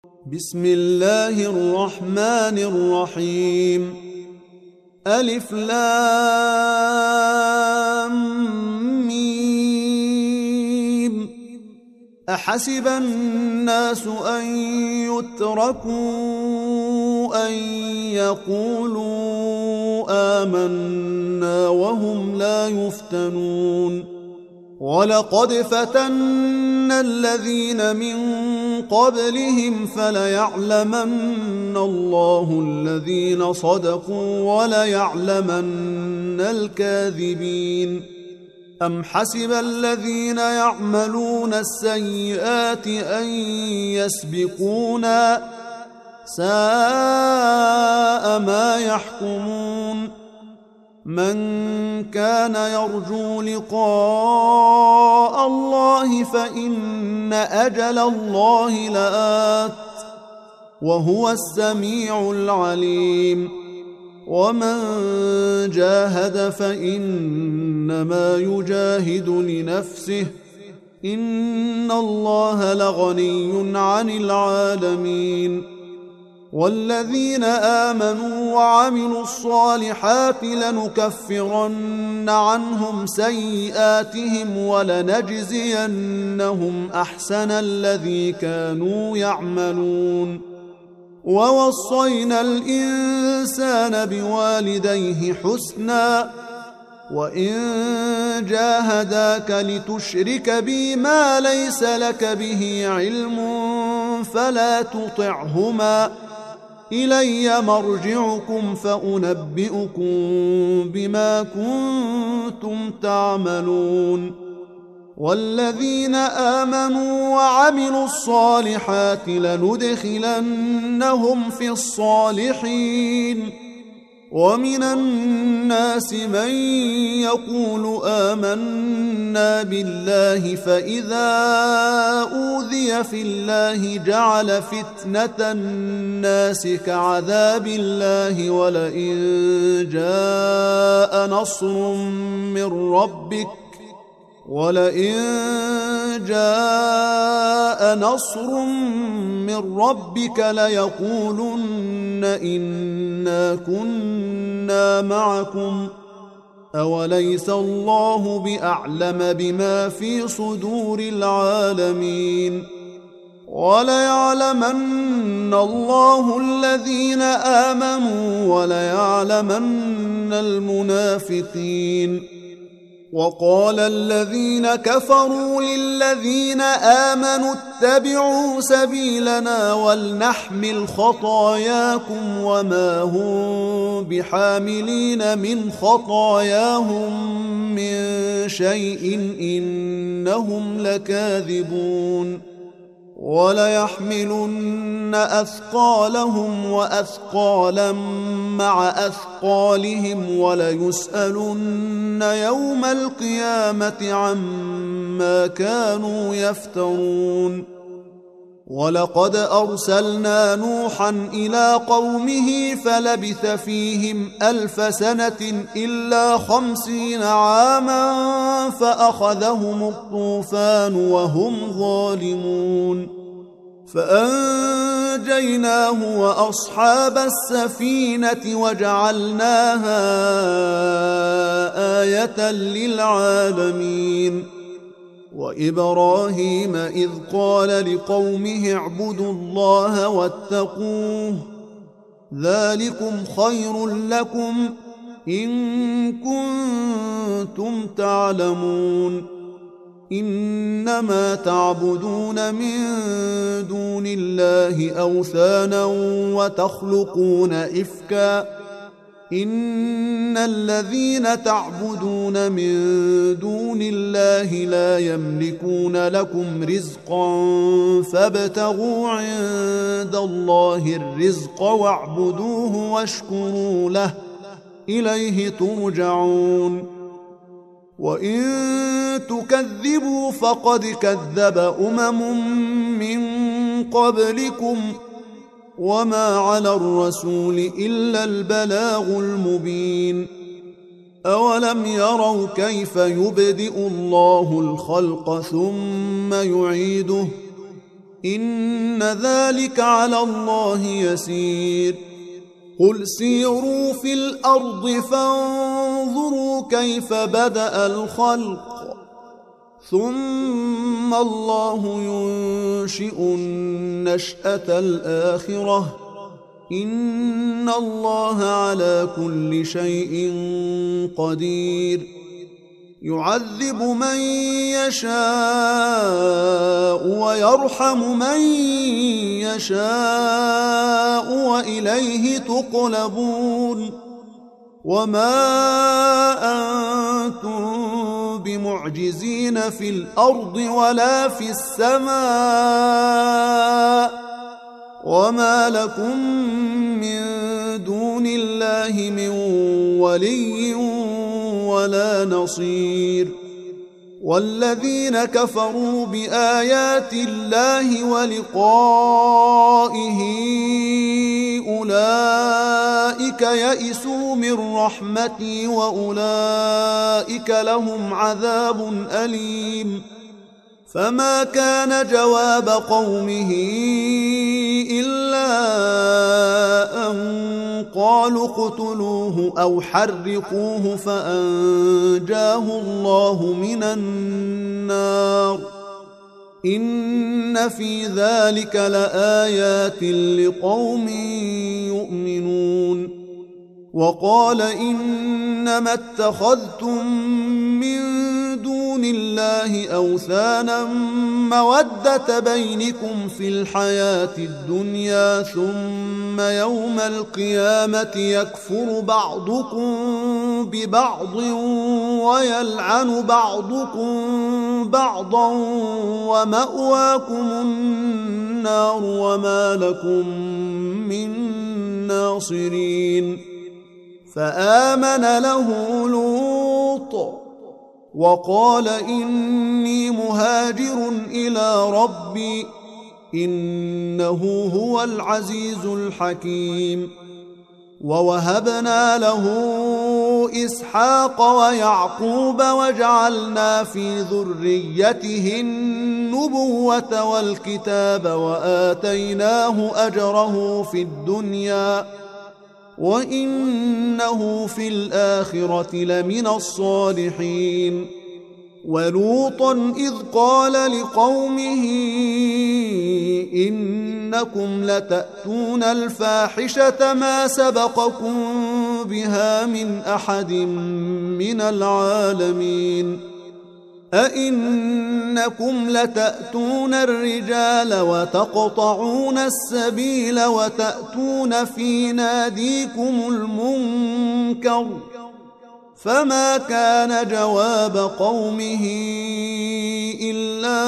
بسم الله الرحمن الرحيم. ألف لام ميم. أحسب الناس أن يتركوا أن يقولوا آمنا وهم لا يفتنون. ولقد فتنا الذين من قبلهم فليعلمن الله الذين صدقوا وليعلمن الكاذبين. أم حسب الذين يعملون السيئات أن يسبقونا ساء ما يحكمون. من كان يرجو لقاء الله فإن أجل الله لآت وهو السميع العليم. ومن جاهد فإنما يجاهد لنفسه إن الله لغني عن العالمين. والذين آمنوا وعملوا الصالحات لنكفرن عنهم سيئاتهم ولنجزينهم أحسن الذي كانوا يعملون. ووصينا الإنسان بوالديه حسنا وإن جاهداك لتشرك بي ما ليس لك به علم فلا تطعهما إلي مرجعكم فأنبئكم بما كنتم تعملون. والذين آمنوا وعملوا الصالحات لندخلنهم في الصالحين. ومن الناس من يقول آمنا بالله فإذا أوذي في الله جعل فتنة الناس كعذاب الله ولئن جاء نصر من ربك ليقولن إنا كنا معكم أوليس الله بأعلم بما في صدور العالمين. وليعلمن الله الذين آمنوا وليعلمن المنافقين. وقال الذين كفروا للذين آمنوا اتبعوا سبيلنا ولنحمل خطاياكم وما هم بحاملين من خطاياهم من شيء إنهم لكاذبون. وليحملن أثقالهم وأثقالا مع أثقالهم وليسألن يوم القيامة عما كانوا يفترون. ولقد أرسلنا نوحا إلى قومه فلبث فيهم 1000 سنة إلا 50 عاما فأخذهم الطوفان وهم ظالمون. فأنجيناه وأصحاب السفينة وجعلناها آية للعالمين. وإبراهيم إذ قال لقومه اعبدوا الله واتقوه ذلكم خير لكم إن كنتم تعلمون. إنما تعبدون من دون الله أوثانا وتخلقون إفكا إن الذين تعبدون من دون الله لا يملكون لكم رزقا فابتغوا عند الله الرزق واعبدوه واشكروا له إليه ترجعون. وإن تكذبوا فقد كذب من قبلكم وما على الرسول إلا البلاغ المبين. أولم يروا كيف يبدئ الله الخلق ثم يعيده إن ذلك على الله يسير قل سيروا في الأرض فانظروا كيف بدأ الخلق ثم الله ينشئ النشأة الآخرة إن الله على كل شيء قدير يعذب من يشاء ويرحم من يشاء وإليه تقلبون وما أنتم بمعجزين في الأرض ولا في السماء وما لكم من دون الله من ولي ولا نصير والذين كفروا بآيات الله ولقائه أولئك يئسوا من رحمتي وأولئك لهم عذاب أليم فما كان جواب قومه إلا أن قالوا اقتلوه أو حرقوه فأنجاه الله من النار إن في ذلك لآيات لقوم يؤمنون وقال إنما اتخذتم من دون الله أوثانا مودة بينكم في الحياة الدنيا ثم يوم القيامة يكفر بعضكم ببعض ويلعن بعضكم بعضا ومأواكم النار وما لكم من ناصرين فآمن له لوط وقال إني مهاجر إلى ربي إنه هو العزيز الحكيم ووهبنا له إسحاق ويعقوب وجعلنا في ذريته النبوة والكتاب وآتيناه أجره في الدنيا وإنه في الآخرة لمن الصالحين ولوطا إذ قال لقومه إنكم لتأتون الفاحشة ما سبقكم بها من أحد من العالمين أئنكم لتأتون الرجال وتقطعون السبيل وتأتون في ناديكم المنكر فما كان جواب قومه إلا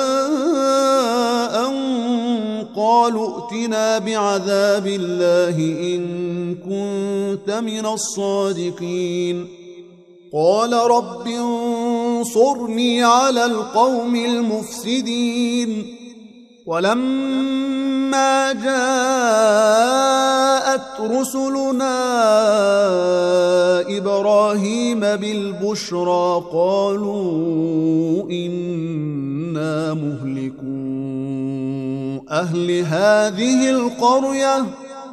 أن قالوا ائتنا بعذاب الله إن كنت من الصادقين قال رب انصرني على القوم المفسدين ولما جاءت رسلنا إبراهيم بالبشرى قالوا إنا مهلكو أهل هذه القرية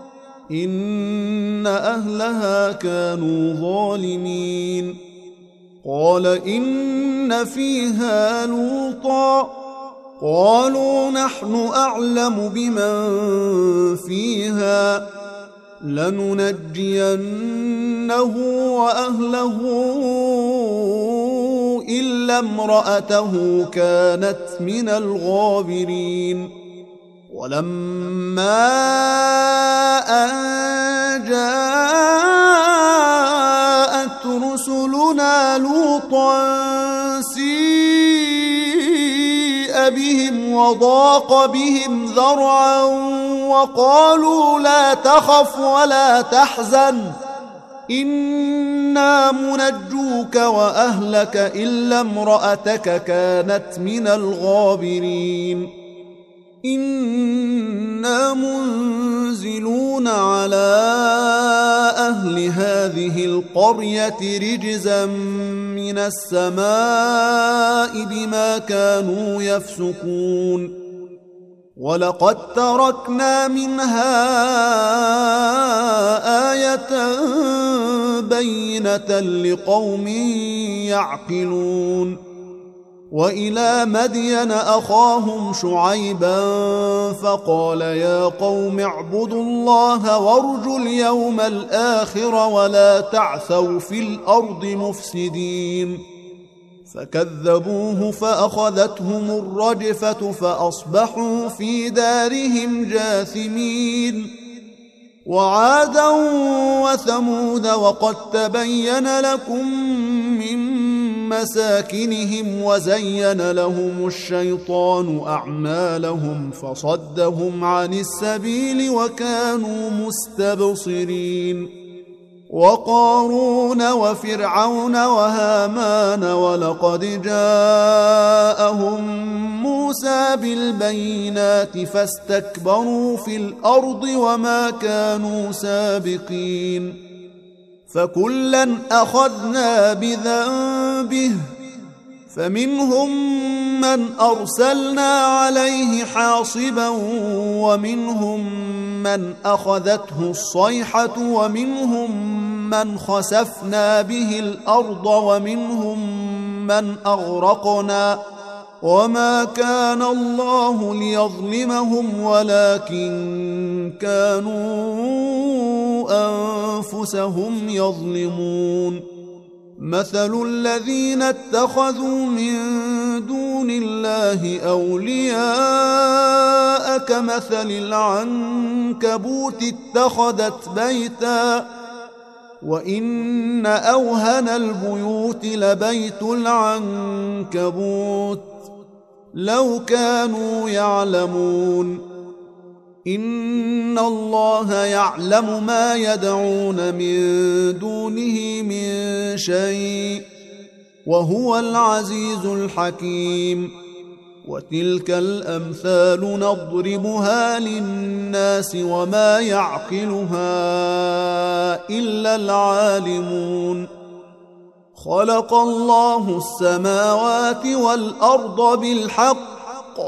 إن أهلها كانوا ظالمين قال إن فيها لوطا قالوا نحن أعلم بمن فيها لننجينه وأهله إلا امرأته كانت من الغابرين ولما أن جاءت رسلنا لوطا سيء بهم وضاق بهم ذرعا وقالوا لا تخف ولا تحزن إنا منجوك وأهلك إلا امرأتك كانت من الغابرين إنا منزلون على أهل هذه القرية رجزا من السماء بما كانوا يفسقون ولقد تركنا منها آية بينة لقوم يعقلون وإلى مدين أخاهم شعيبا فقال يا قوم اعبدوا الله وارجوا اليوم الآخر ولا تعثوا في الأرض مفسدين فكذبوه فأخذتهم الرجفة فأصبحوا في دارهم جاثمين وعادا وثمود وقد تبين لكم من مساكنهم وزين لهم الشيطان أعمالهم فصدهم عن السبيل وكانوا مستبصرين وقارون وفرعون وهامان ولقد جاءهم موسى بالبينات فاستكبروا في الأرض وما كانوا سابقين فكلا أخذنا بذنبه فمنهم من أرسلنا عليه حاصبا ومنهم من أخذته الصيحة ومنهم من خسفنا به الأرض ومنهم من أغرقنا وما كان الله ليظلمهم ولكن كانوا أنفسهم يظلمون مثل الذين اتخذوا من دون الله أولياء كمثل العنكبوت اتخذت بيتا وإن أوهن البيوت لبيت العنكبوت لو كانوا يعلمون إن الله يعلم ما يدعون من دونه من شيء وهو العزيز الحكيم وتلك الأمثال نضربها للناس وما يعقلها إلا العالمون خلق الله السماوات والأرض بالحق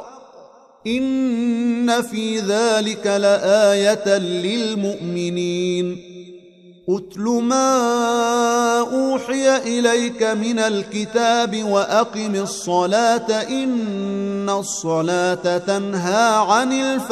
إن في ذلك لآية للمؤمنين أتل ما أوحي إليك من الكتاب وأقم الصلاة إن الصلاة تنهى عن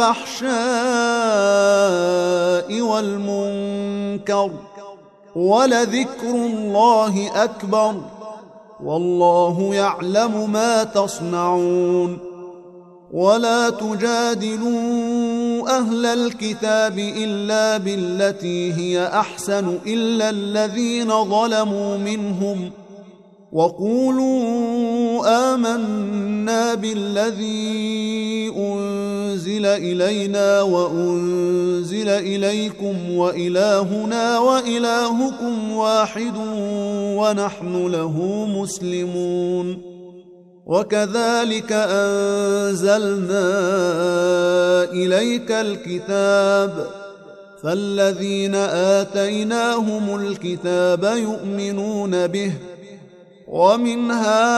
الفحشاء والمنكر ولذكر الله أكبر والله يعلم ما تصنعون ولا تجادلوا أهل الكتاب إلا بالتي هي أحسن إلا الذين ظلموا منهم وقولوا آمنا بالذي أنزل إلينا وأنزل إليكم وإلهنا وإلهكم واحد ونحن له مسلمون وكذلك أنزلنا إليك الكتاب فالذين آتيناهم الكتاب يؤمنون به ومن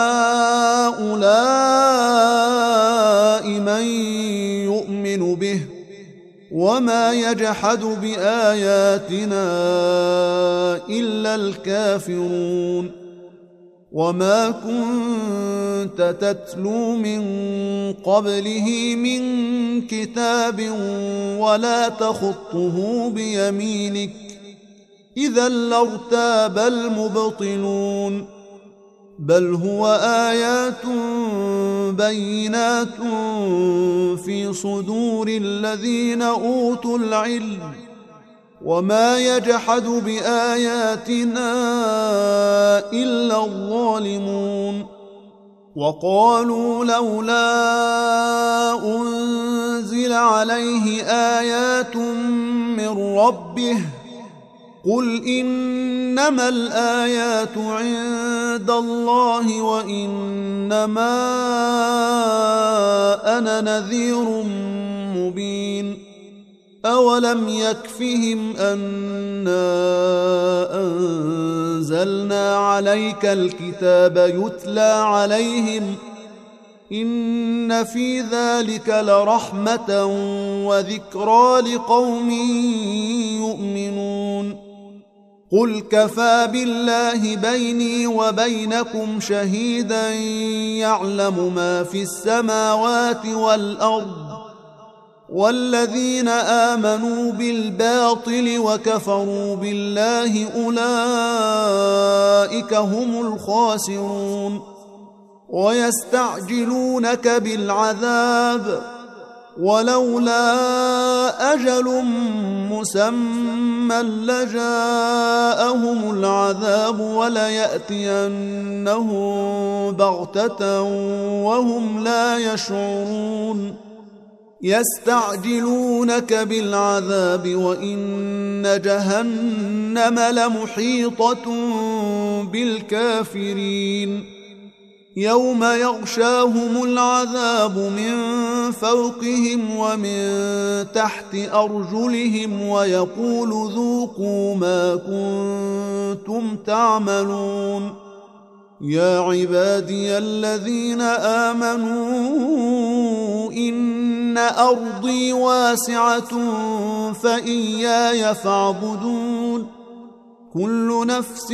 هؤلاء من يؤمن به وما يجحد بآياتنا إلا الكافرون وما كنت تتلو من قبله من كتاب ولا تخطه بيمينك إذا لارتاب المبطلون بل هو آيات بينات في صدور الذين أوتوا العلم وما يجحد بآياتنا إلا الظالمون وقالوا لولا أنزل عليه آيات من ربه قل إنما الآيات عند الله وإنما أنا نذير مبين أولم يكفهم أنا أنزلنا عليك الكتاب يتلى عليهم إن في ذلك لرحمة وذكرى لقوم يؤمنون قل كفى بالله بيني وبينكم شهيدا يعلم ما في السماوات والأرض والذين آمنوا بالباطل وكفروا بالله أولئك هم الخاسرون ويستعجلونك بالعذاب ولولا أجل مسمى لجاءهم العذاب وليأتينهم بغتة وهم لا يشعرون يستعجلونك بالعذاب وإن جهنم لمحيطة بالكافرين يوم يغشاهم العذاب من فوقهم ومن تحت أرجلهم ويقول ذوقوا ما كنتم تعملون يا عبادي الذين آمنوا إن أرضي واسعة فإياي فاعبدون كل نفس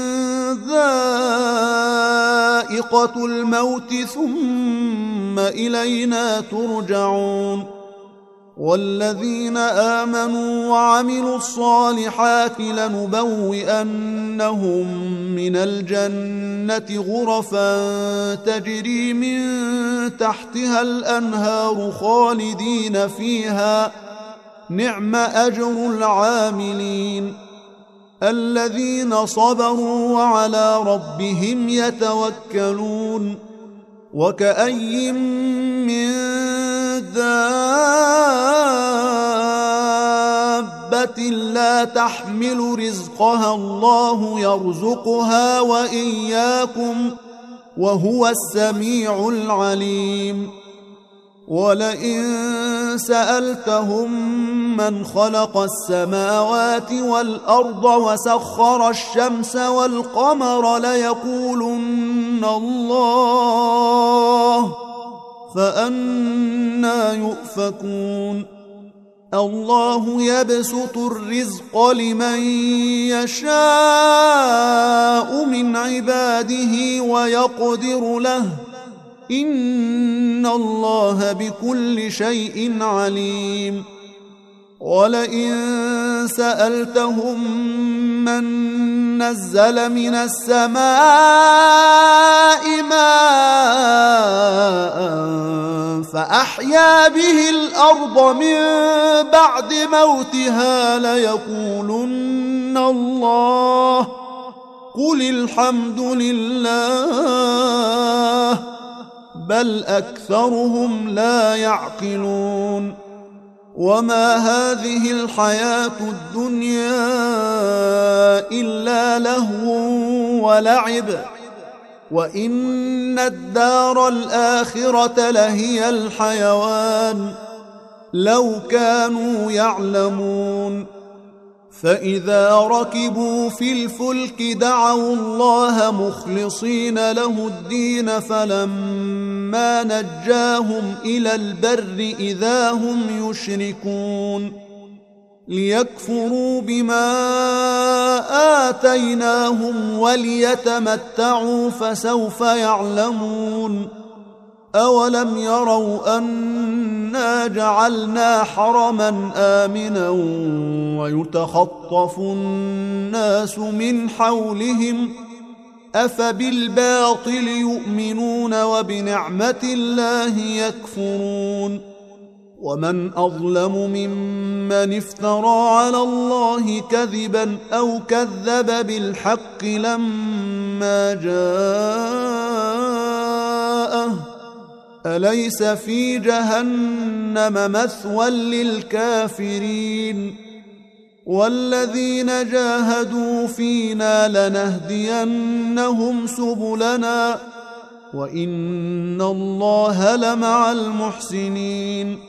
ذائقة الموت ثم إلينا ترجعون والذين آمنوا وعملوا الصالحات لنبوئنهم من الجنة غرفا تجري من تحتها الأنهار خالدين فيها نعم أجر العاملين الذين صبروا وعلى ربهم يتوكلون وكأي من دابة لا تحمل رزقها الله يرزقها وإياكم وهو السميع العليم ولئن سألتهم من خلق السماوات والأرض وسخر الشمس والقمر ليقولن الله فأنى يؤفكون الله يبسط الرزق لمن يشاء من عباده ويقدر له إن الله بكل شيء عليم ولئن سألتهم من نزل من السماء ماء فأحيا به الأرض من بعد موتها ليقولن الله قل الحمد لله بل أكثرهم لا يعقلون وما هذه الحياة الدنيا إلا لهو ولعب وإن الدار الآخرة لهي الحيوان لو كانوا يعلمون فإذا ركبوا في الفلك دعوا الله مخلصين له الدين فلما نجاهم إلى البر إذا هم يشركون ليكفروا بما آتيناهم وليتمتعوا فسوف يعلمون أولم يروا أنا جعلنا حرما آمنا ويتخطف الناس من حولهم أفبالباطل يؤمنون وبنعمة الله يكفرون ومن أظلم ممن افترى على الله كذبا أو كذب بالحق لما جاءه أليس في جهنم مثوى للكافرين والذين جاهدوا فينا لنهدينهم سبلنا وإن الله لمع المحسنين